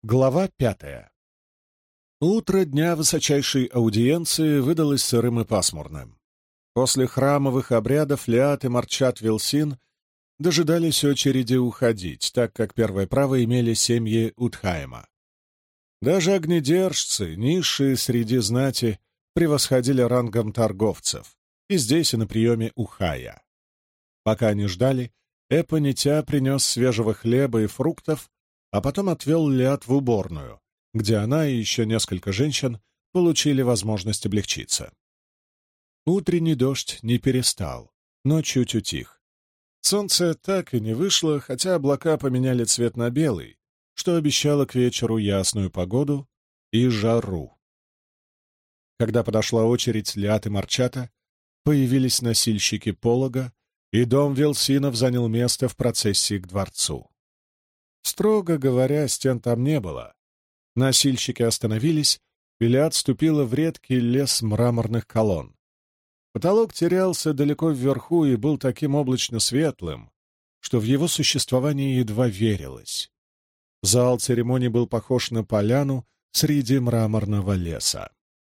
Глава 5. Утро дня высочайшей аудиенции выдалось сырым и пасмурным. После храмовых обрядов Лиат и Марчат Вилсин дожидались очереди уходить, так как первое право имели семьи Утхайма. Даже огнедержцы, низшие среди знати, превосходили рангом торговцев, и здесь, и на приеме у Хая. Пока они ждали, Эпонитя принес свежего хлеба и фруктов, а потом отвел Лиат в уборную, где она и еще несколько женщин получили возможность облегчиться. Утренний дождь не перестал, но чуть утих. Солнце так и не вышло, хотя облака поменяли цвет на белый, что обещало к вечеру ясную погоду и жару. Когда подошла очередь Лиат и Марчата, появились носильщики полога, и дом Вилсинов занял место в процессии к дворцу. Строго говоря, стен там не было. Носильщики остановились, и Лиат ступила в редкий лес мраморных колонн. Потолок терялся далеко вверху и был таким облачно-светлым, что в его существование едва верилось. Зал церемоний был похож на поляну среди мраморного леса.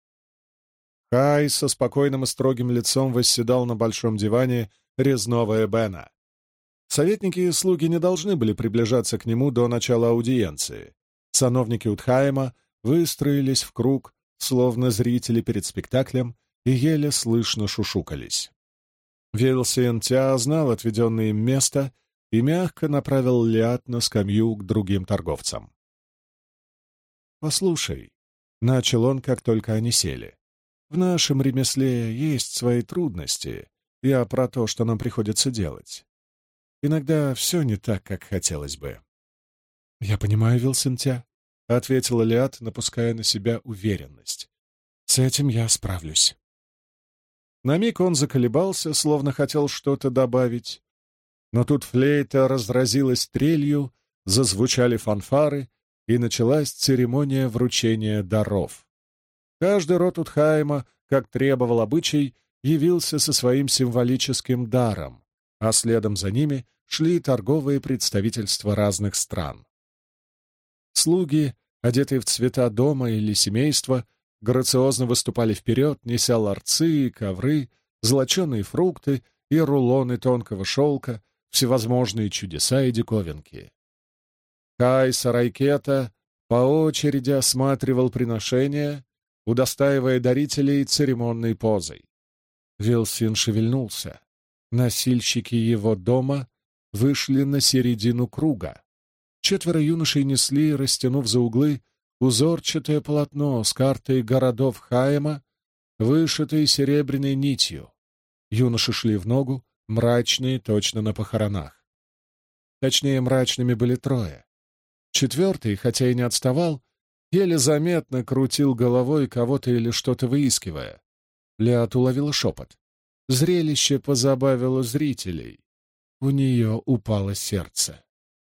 Хай со спокойным и строгим лицом восседал на большом диване резного эбена. Советники и слуги не должны были приближаться к нему до начала аудиенции. Сановники Утхайма выстроились в круг, словно зрители перед спектаклем, и еле слышно шушукались. Вилсин Тя знал отведенное им место и мягко направил Лиат на скамью к другим торговцам. «Послушай», — начал он, как только они сели, — «в нашем ремесле есть свои трудности. Я про то, что нам приходится делать. Иногда все не так, как хотелось бы». «Я понимаю, Вилсин-тя», — ответила Лиат, напуская на себя уверенность. «С этим я справлюсь». На миг он заколебался, словно хотел что-то добавить. Но тут флейта разразилась трелью, зазвучали фанфары, и началась церемония вручения даров. Каждый род Утхайма, как требовал обычай, явился со своим символическим даром, а следом за ними шли торговые представительства разных стран. Слуги, одетые в цвета дома или семейства, грациозно выступали вперед, неся ларцы, ковры, золоченые фрукты и рулоны тонкого шелка, всевозможные чудеса и диковинки. Хай Сарайкета по очереди осматривал приношения, удостаивая дарителей церемонной позой. Вилсин шевельнулся. Носильщики его дома вышли на середину круга. 4 юношей несли, растянув за углы, узорчатое полотно с картой городов Хайма, вышитой серебряной нитью. Юноши шли в ногу, мрачные, точно на похоронах. Точнее, мрачными были 3. 4, хотя и не отставал, еле заметно крутил головой, кого-то или что-то выискивая. Лиат уловила шепот. Зрелище позабавило зрителей. У нее упало сердце.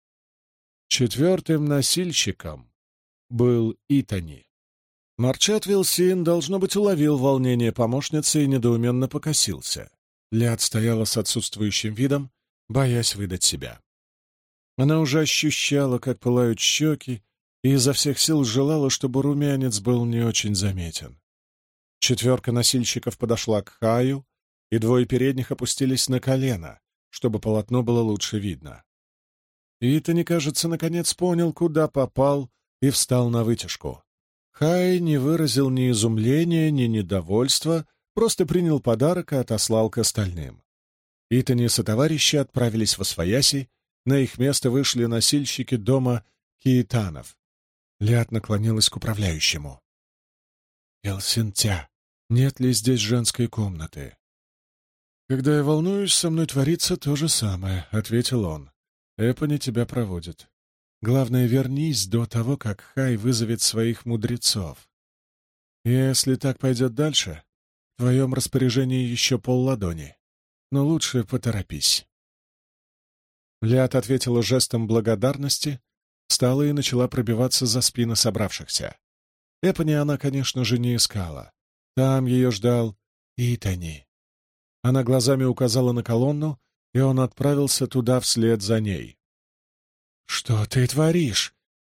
4-м носильщиком был Итани. Марчат Вилсин, должно быть, уловил волнение помощницы и недоуменно покосился. Лиат стояла с отсутствующим видом, боясь выдать себя. Она уже ощущала, как пылают щеки, и изо всех сил желала, чтобы румянец был не очень заметен. 4 носильщиков подошла к Хаю, и 2 передних опустились на колено, чтобы полотно было лучше видно. Итани, кажется, наконец понял, куда попал, и встал на вытяжку. Хай не выразил ни изумления, ни недовольства, просто принял подарок и отослал к остальным. Итани и сотоварищи отправились восвояси, на их место вышли носильщики дома Киитанов. Лиат наклонилась к управляющему. «Вилсин-тя, нет ли здесь женской комнаты?» «Когда я волнуюсь, со мной творится то же самое», — ответил он. «Эпони тебя проводит. Главное, вернись до того, как Хай вызовет своих мудрецов. Если так пойдет дальше, в твоем распоряжении еще полладони. Но лучше поторопись». Лиат ответила жестом благодарности, встала и начала пробиваться за спины собравшихся. Эпони она, конечно же, не искала. Там ее ждал Итани. Она глазами указала на колонну, и он отправился туда вслед за ней. «Что ты творишь?»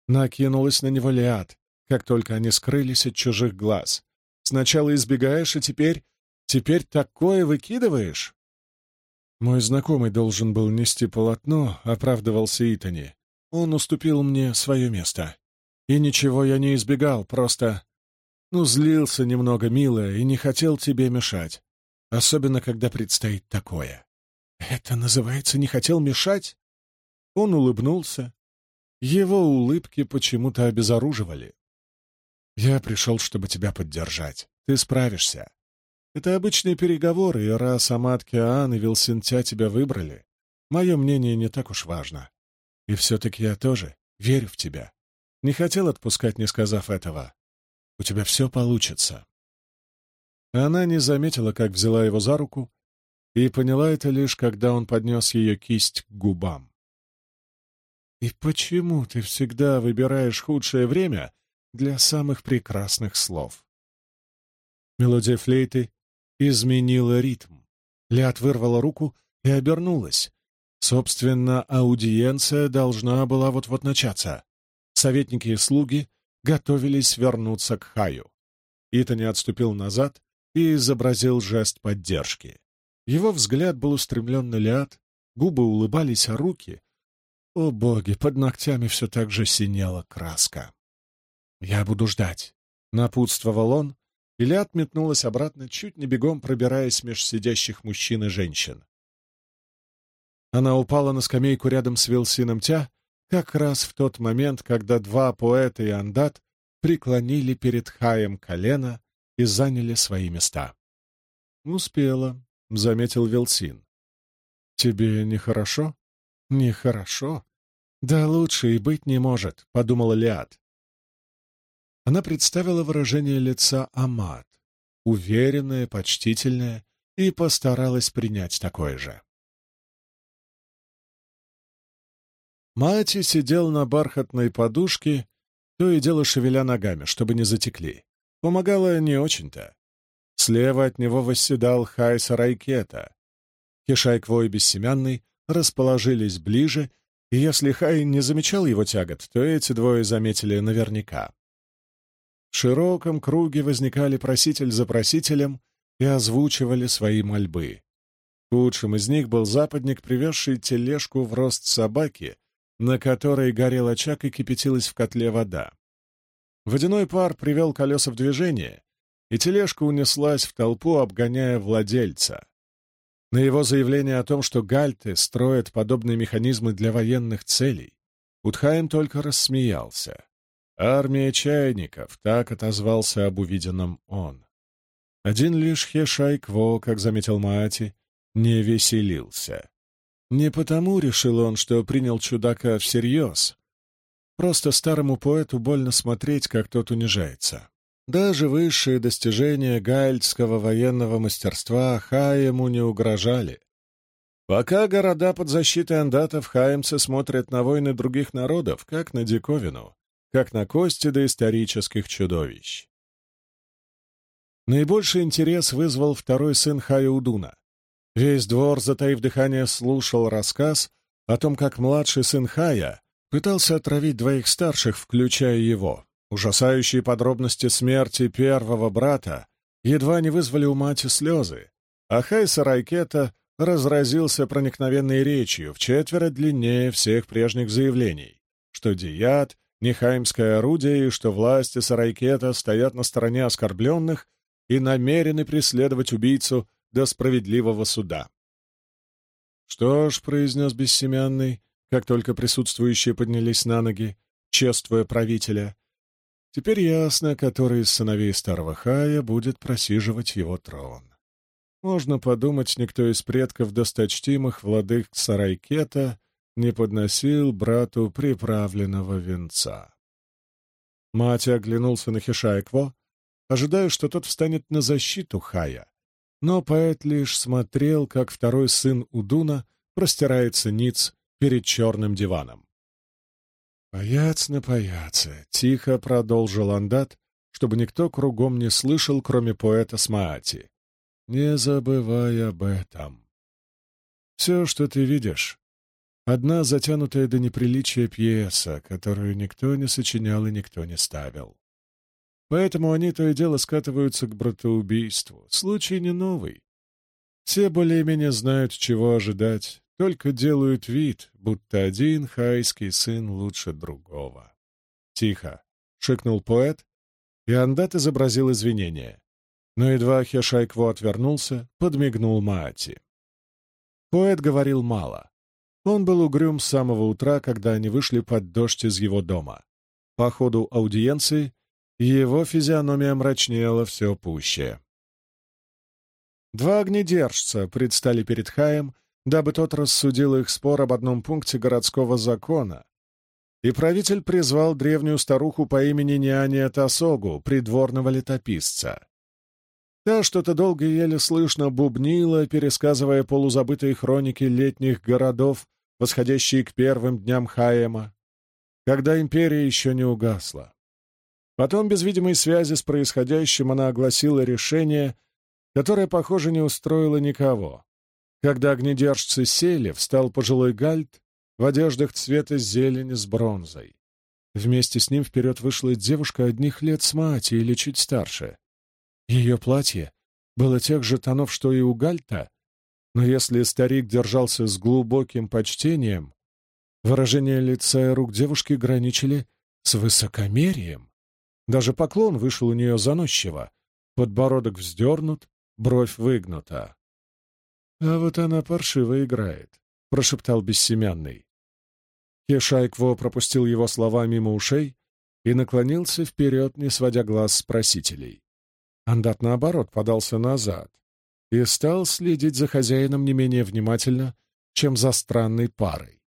Накинулась на него Лиад, как только они скрылись от чужих глаз. Сначала избегаешь, а теперь такое выкидываешь? Мой знакомый должен был нести полотно, оправдывался Итани. Он уступил мне свое место. И ничего я не избегал, просто... злился немного, милая, и не хотел тебе мешать. Особенно, когда предстоит такое. Это называется «не хотел мешать»? Он улыбнулся. Его улыбки почему-то обезоруживали. Я пришел, чтобы тебя поддержать. Ты справишься. Это обычные переговоры, и раз Амат Киаан и Вилсинтя тебя выбрали, мое мнение не так уж важно. И все-таки я тоже верю в тебя. Не хотел отпускать, не сказав этого. У тебя все получится. Она не заметила, как взяла его за руку, и поняла это лишь, когда он поднес ее кисть к губам. «И почему ты всегда выбираешь худшее время для самых прекрасных слов?» Мелодия флейты изменила ритм. Лиад вырвала руку и обернулась. Собственно, аудиенция должна была вот-вот начаться. Советники и слуги готовились вернуться к Хаю. Итани отступил назад и изобразил жест поддержки. Его взгляд был устремлен на Лиад, губы улыбались, а руки... О боги, под ногтями все так же синела краска. «Я буду ждать», — напутствовал он, и Лиад метнулась обратно, чуть не бегом пробираясь меж сидящих мужчин и женщин. Она упала на скамейку рядом с Вилсином Тя как раз в тот момент, когда два поэта и андат преклонили перед Хаем колено и заняли свои места. «Успела», — заметил Вилсин. «Тебе нехорошо?» «Нехорошо? Да лучше и быть не может», — подумала Лиад. Она представила выражение лица Амат, уверенное, почтительное, и постаралась принять такое же. Маати сидел на бархатной подушке, то и дело шевеля ногами, чтобы не затекли. Помогало не очень-то. Слева от него восседал Хай Сарайкета. Кишай-Кво и Бессемянный расположились ближе, и если Хай не замечал его тягот, то эти двое заметили наверняка. В широком круге возникали проситель за просителем и озвучивали свои мольбы. Худшим из них был западник, привезший тележку в рост собаки, на которой горел очаг и кипятилась в котле вода. Водяной пар привел колеса в движение, и тележка унеслась в толпу, обгоняя владельца. На его заявление о том, что гальты строят подобные механизмы для военных целей, Утхайм только рассмеялся. «Армия чайников», — так отозвался об увиденном он. Один лишь Хешай-Кво, как заметил Маати, не веселился. Не потому, решил он, что принял чудака всерьез. Просто старому поэту больно смотреть, как тот унижается. Даже высшие достижения гальдского военного мастерства Хаему не угрожали. Пока города под защитой андатов, хаемцы смотрят на войны других народов, как на диковину, как на кости доисторических чудовищ. Наибольший интерес вызвал второй сын Хая Удуна. Весь двор, затаив дыхание, слушал рассказ о том, как младший сын Хая пытался отравить двоих старших, включая его. Ужасающие подробности смерти первого брата едва не вызвали у мати слезы, а Хай Сарайкета разразился проникновенной речью, вчетверо длиннее всех прежних заявлений, что Дият — не хаимское орудие и что власти Сарайкета стоят на стороне оскорбленных и намерены преследовать убийцу до справедливого суда. «Что ж», — произнес Бессемянный, как только присутствующие поднялись на ноги, чествуя правителя, теперь ясно, который из сыновей старого Хая будет просиживать его трон. Можно подумать, никто из предков досточтимых владык Сарайкета не подносил брату приправленного венца. Мати оглянулся на Хешай-Кво, ожидая, что тот встанет на защиту Хая, но поэт лишь смотрел, как второй сын Удуна простирается ниц перед черным диваном. «Паяц на паяце», — тихо продолжил андат, чтобы никто кругом не слышал, кроме поэта с Маати. «Не забывай об этом. Все, что ты видишь, одна затянутая до неприличия пьеса, которую никто не сочинял и никто не ставил. Поэтому они то и дело скатываются к братоубийству. Случай не новый. Все более-менее знают, чего ожидать, только делают вид, будто один хайский сын лучше другого. «Тихо!» — шикнул поэт, и Андат изобразил извинение. Но едва Хешайкво отвернулся, подмигнул Маати. Поэт говорил мало. Он был угрюм с самого утра, когда они вышли под дождь из его дома. По ходу аудиенции его физиономия мрачнела все пуще. Два огнедержца предстали перед Хаем, дабы тот рассудил их спор об одном пункте городского закона, и правитель призвал древнюю старуху по имени Ниания Тасогу, придворного летописца. Та что-то долго и еле слышно бубнила, пересказывая полузабытые хроники летних городов, восходящие к первым дням Хаема, когда империя еще не угасла. Потом, без видимой связи с происходящим, она огласила решение, которое, похоже, не устроило никого. Когда огнедержцы сели, встал пожилой гальд в одеждах цвета зелени с бронзой. Вместе с ним вперед вышла девушка одних лет с Маати или чуть старше. Ее платье было тех же тонов, что и у гальта, но если старик держался с глубоким почтением, выражение лица и рук девушки граничили с высокомерием. Даже поклон вышел у нее заносчиво, подбородок вздернут, бровь выгнута. «А вот она паршиво играет», — прошептал бессемянный. Хешайкво пропустил его слова мимо ушей и наклонился вперед, не сводя глаз с просителей. Андат, наоборот, подался назад и стал следить за хозяином не менее внимательно, чем за странной парой.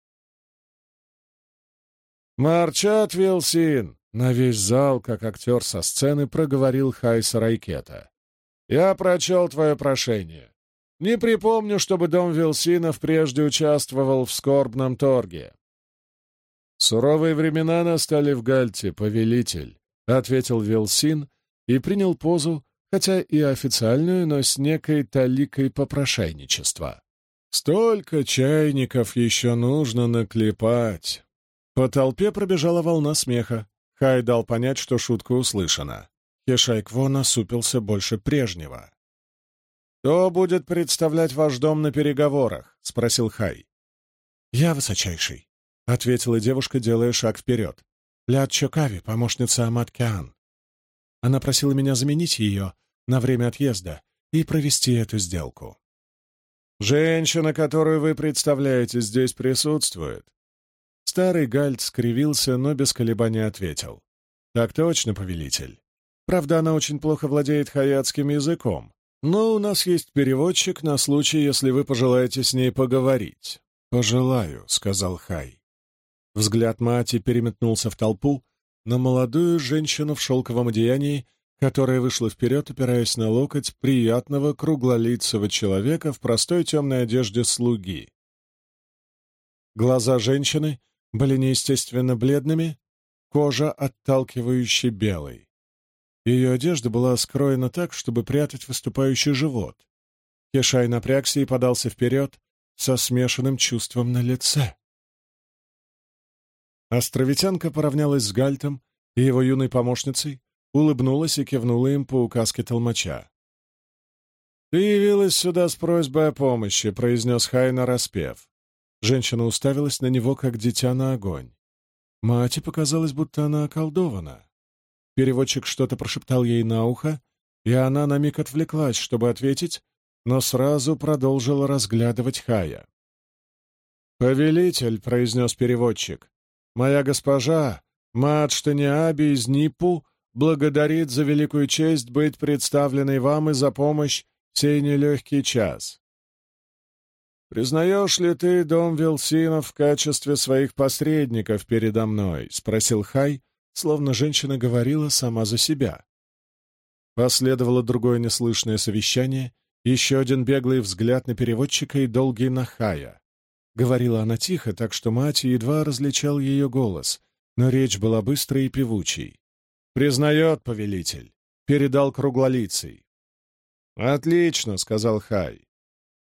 «Марчат Вилсин!» — на весь зал, как актер со сцены, проговорил Хай Сарайкета. «Я прочел твое прошение. Не припомню, чтобы дом Вилсинов прежде участвовал в скорбном торге». «Суровые времена настали в Гальте, повелитель», — ответил Вилсин и принял позу, хотя и официальную, но с некой таликой попрошайничества. «Столько чайников еще нужно наклепать». По толпе пробежала волна смеха. Хай дал понять, что шутка услышана. Хешайкво насупился больше прежнего. «Кто будет представлять ваш дом на переговорах?» — спросил Хай. «Я высочайший», — ответила девушка, делая шаг вперед. «Лят Чокави, помощница Амат-Кяан. Она просила меня заменить ее на время отъезда и провести эту сделку». «Женщина, которую вы представляете, здесь присутствует?» Старый гальд скривился, но без колебаний ответил. «Так точно, повелитель. Правда, она очень плохо владеет хаятским языком, но у нас есть переводчик на случай, если вы пожелаете с ней поговорить». «Пожелаю», — сказал Хай. Взгляд Маати переметнулся в толпу на молодую женщину в шелковом одеянии, которая вышла вперед, опираясь на локоть приятного круглолицего человека в простой темной одежде слуги. Глаза женщины были неестественно бледными, кожа отталкивающе белой. Ее одежда была скроена так, чтобы прятать выступающий живот. Хешай напрягся и подался вперед со смешанным чувством на лице. Островитянка поравнялась с Гальтом и его юной помощницей, улыбнулась и кивнула им по указке толмача. «Ты явилась сюда с просьбой о помощи», — произнес Хай нараспев. Женщина уставилась на него, как дитя на огонь. Маати показалось, будто она околдована. Переводчик что-то прошептал ей на ухо, и она на миг отвлеклась, чтобы ответить, но сразу продолжила разглядывать Хая. «Повелитель», — произнес переводчик, — «моя госпожа, Маадштаниаби из Ниппу, благодарит за великую честь быть представленной вам и за помощь в сей нелегкий час. «Признаешь ли ты дом Вилсинов в качестве своих посредников передо мной?» — спросил Хай, словно женщина говорила сама за себя. Последовало другое неслышное совещание, еще один беглый взгляд на переводчика и долгий на Хая. Говорила она тихо, так что мать едва различал ее голос, но речь была быстрой и певучей. «Признает, повелитель», — передал круглолицый. «Отлично», — сказал Хай.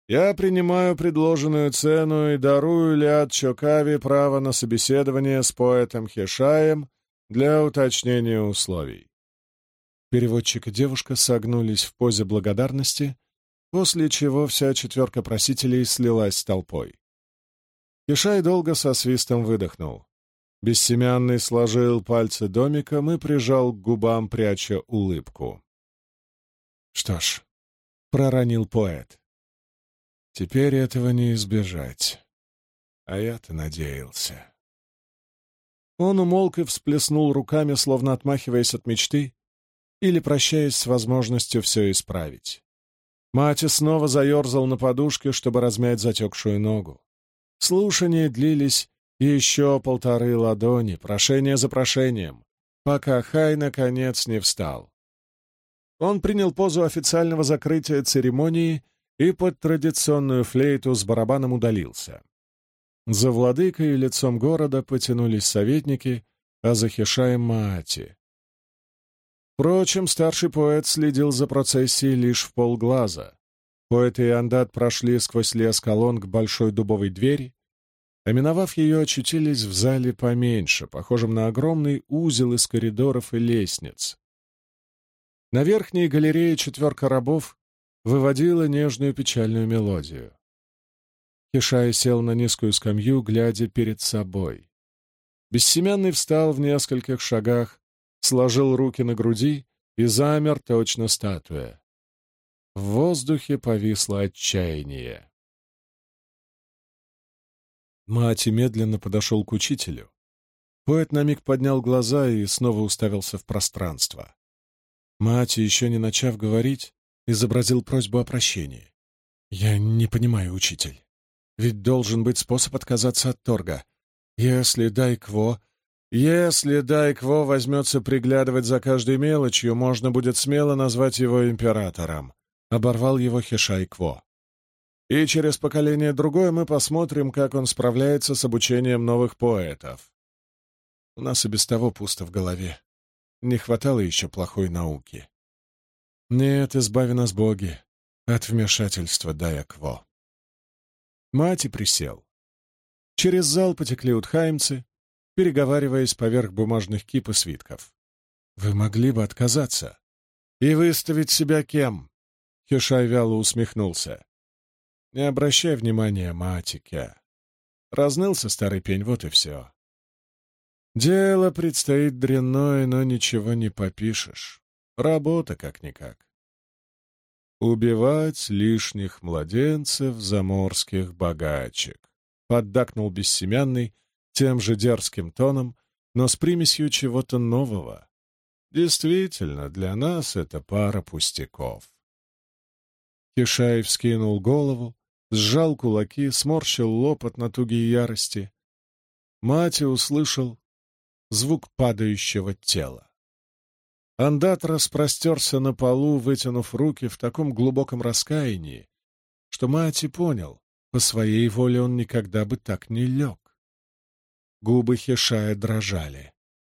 Я принимаю предложенную цену и дарую Лиад Чокави право на собеседование с поэтом Хешаем для уточнения условий». Переводчик и девушка согнулись в позе благодарности, после чего вся четверка просителей слилась с толпой. Хешай долго со свистом выдохнул. Бессемянный сложил пальцы домиком и прижал к губам, пряча улыбку. «Что ж», — проронил поэт, — «теперь этого не избежать. А я-то надеялся». Он умолк и всплеснул руками, словно отмахиваясь от мечты или прощаясь с возможностью все исправить. Мати снова заерзал на подушке, чтобы размять затекшую ногу. Слушания длились еще 1,5 ладони, прошение за прошением, пока Хай наконец не встал. Он принял позу официального закрытия церемонии и под традиционную флейту с барабаном удалился. За владыкой и лицом города потянулись советники, а за Хешаем Маати. Впрочем, старший поэт следил за процессией лишь в полглаза. Поэт и Андат прошли сквозь лес колонн к большой дубовой двери, а миновав ее, очутились в зале поменьше, похожем на огромный узел из коридоров и лестниц. На верхней галерее четверка рабов выводила нежную печальную мелодию. Хешай сел на низкую скамью, глядя перед собой. Бессемянный встал в нескольких шагах, сложил руки на груди и замер, точно статуя. В воздухе повисло отчаяние. Маати медленно подошел к учителю. Поэт на миг поднял глаза и снова уставился в пространство. Маати, еще не начав говорить, изобразил просьбу о прощении. «Я не понимаю, учитель. Ведь должен быть способ отказаться от торга. Если Дайкво возьмется приглядывать за каждой мелочью, можно будет смело назвать его императором», — оборвал его Хешай Кво. «И через поколение другое мы посмотрим, как он справляется с обучением новых поэтов. У нас и без того пусто в голове. Не хватало еще плохой науки. Нет, избави нас, боги, от вмешательства Дайкво». Маати присел. Через зал потекли утхаимцы, переговариваясь поверх бумажных кип и свитков. «Вы могли бы отказаться и выставить себя кем?» Хешай вяло усмехнулся. «Не обращай внимания, Маатике. Разнылся старый пень, вот и все. Дело предстоит дрянное, но ничего не попишешь. Работа как-никак. Убивать лишних младенцев заморских богачек», — поддакнул Бессемянный тем же дерзким тоном, но с примесью чего-то нового. «Действительно, для нас это пара пустяков». Хешай вскинул голову, сжал кулаки, сморщил лоб от натуги и ярости. Маати услышал звук падающего тела. Андат распростерся на полу, вытянув руки в таком глубоком раскаянии, что Маати понял, по своей воле он никогда бы так не лег. Губы Хешая дрожали.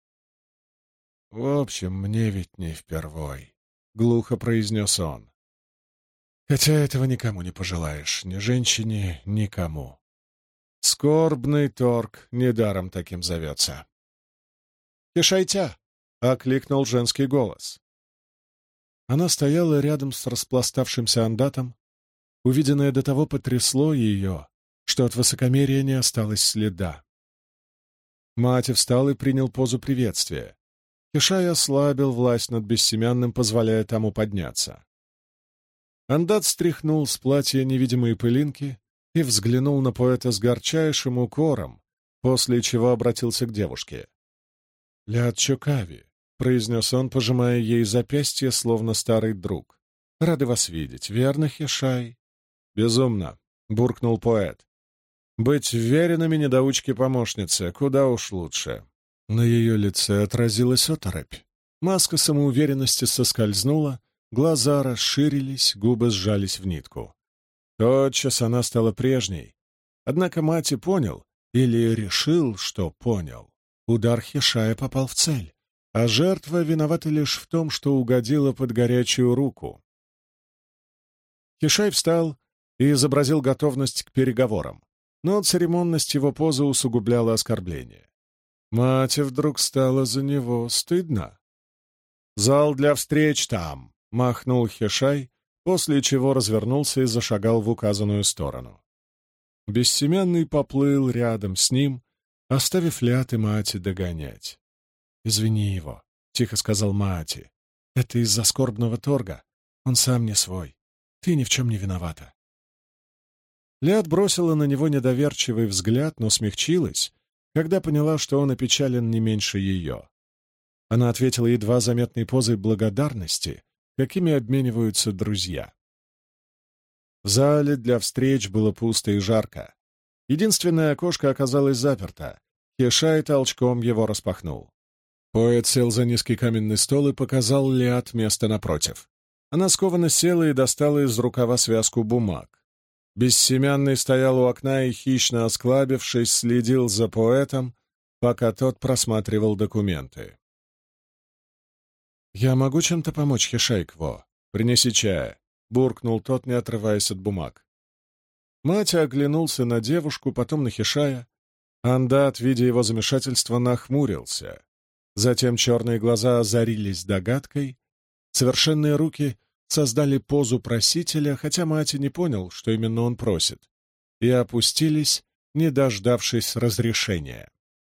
«В общем, мне ведь не впервой», — глухо произнес он. «Хотя этого никому не пожелаешь, ни женщине, никому. Скорбный торг недаром таким зовется». «Хешайтя!» — окликнул женский голос. Она стояла рядом с распластавшимся андатом. Увиденное до того потрясло ее, что от высокомерия не осталось следа. Маати встал и принял позу приветствия. Хешай ослабил власть над Бессемянным, позволяя тому подняться. Андат стряхнул с платья невидимые пылинки и взглянул на поэта с горчайшим укором, после чего обратился к девушке. «Лиад Чокави», — произнес он, пожимая ей запястье, словно старый друг. «Рады вас видеть, верно, Хешай?» «Безумно», — буркнул поэт. «Быть вверенными недоучке-помощнице куда уж лучше». На ее лице отразилась оторопь. Маска самоуверенности соскользнула, глаза расширились, губы сжались в нитку. Тотчас она стала прежней. Однако Маати понял, или решил, что понял. Удар Хешая попал в цель, а жертва виновата лишь в том, что угодила под горячую руку. Хешай встал и изобразил готовность к переговорам, но церемонность его позы усугубляла оскорбление. Мате вдруг стало за него стыдно. «Зал для встреч там!» — махнул Хешай, после чего развернулся и зашагал в указанную сторону. Бессемянный поплыл рядом с ним, оставив Лиат и Маати догонять. «Извини его», — тихо сказал Маати. «Это из-за скорбного торга. Он сам не свой. Ты ни в чем не виновата». Лиат бросила на него недоверчивый взгляд, но смягчилась, когда поняла, что он опечален не меньше ее. Она ответила едва заметной позой благодарности, какими обмениваются друзья. В зале для встреч было пусто и жарко. Единственное окошко оказалось заперто. Хешай толчком его распахнул. Поэт сел за низкий каменный стол и показал Лиат место напротив. Она скованно села и достала из рукава связку бумаг. Бессемянный стоял у окна и, хищно осклабившись, следил за поэтом, пока тот просматривал документы. «Я могу чем-то помочь, Хешай-кво? Принеси чая», — буркнул тот, не отрываясь от бумаг. Матя оглянулся на девушку, потом на Хешая. Андат, видя его замешательство, нахмурился. Затем черные глаза озарились догадкой. Совершенные руки создали позу просителя, хотя Матя не понял, что именно он просит, и опустились, не дождавшись разрешения.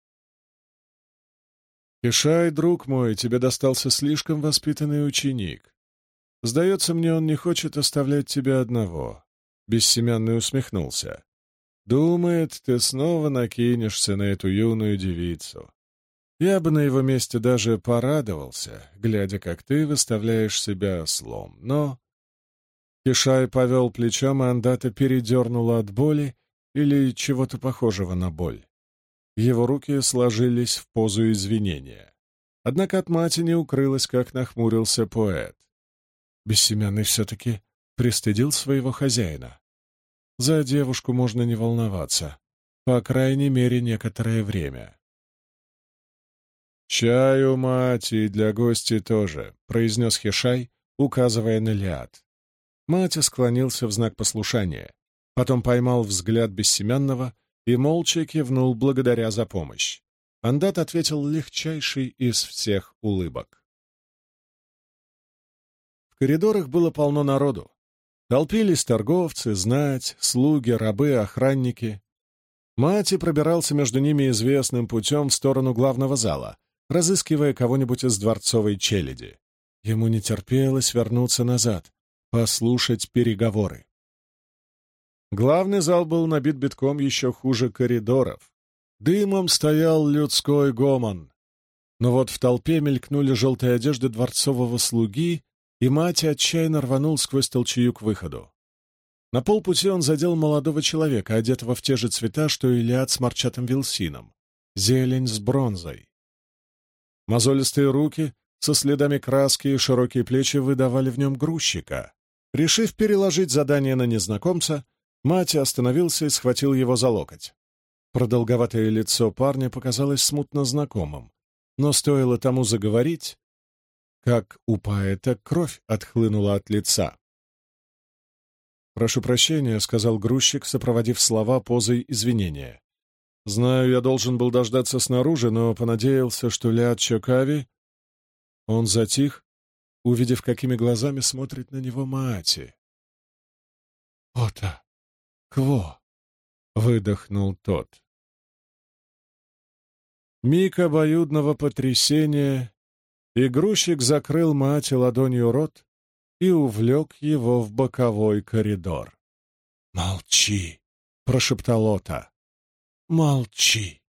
«Хешай, друг мой, тебе достался слишком воспитанный ученик. Сдается мне, он не хочет оставлять тебя одного». Бессемянный усмехнулся. «Думает, ты снова накинешься на эту юную девицу. Я бы на его месте даже порадовался, глядя, как ты выставляешь себя ослом, но...» Хешай повел плечом, и Андата передернула от боли или чего-то похожего на боль. Его руки сложились в позу извинения. Однако от Мати не укрылось, как нахмурился поэт. Бессемянный все-таки пристыдил своего хозяина. За девушку можно не волноваться, по крайней мере, некоторое время. «Чаю, Мати, и для гостей тоже», — произнес Хешай, указывая на Лиат. Матя склонился в знак послушания, потом поймал взгляд Бессемянного и молча кивнул благодаря за помощь. Андат ответил легчайший из всех улыбок. В коридорах было полно народу. Толпились торговцы, знать, слуги, рабы, охранники. Мати пробирался между ними известным путем в сторону главного зала, разыскивая кого-нибудь из дворцовой челяди. Ему не терпелось вернуться назад, послушать переговоры. Главный зал был набит битком еще хуже коридоров. Дымом стоял людской гомон. Но вот в толпе мелькнули желтые одежды дворцового слуги, и Мати отчаянно рванул сквозь толчею к выходу. На полпути он задел молодого человека, одетого в те же цвета, что и Лиат с Марчатом Вилсином — зелень с бронзой. Мозолистые руки со следами краски и широкие плечи выдавали в нем грузчика. Решив переложить задание на незнакомца, Мати остановился и схватил его за локоть. Продолговатое лицо парня показалось смутно знакомым, но стоило тому заговорить, как у поэта кровь отхлынула от лица. «Прошу прощения», — сказал грузчик, сопроводив слова позой извинения. «Знаю, я должен был дождаться снаружи, но понадеялся, что Лиат Чокави...» Он затих, увидев, какими глазами смотрит на него Маати. «Ота! Кво!» — выдохнул тот. Миг обоюдного потрясения, и грузчик закрыл Маати ладонью рот и увлек его в боковой коридор. «Молчи!» — прошептал Ота. «Молчи!»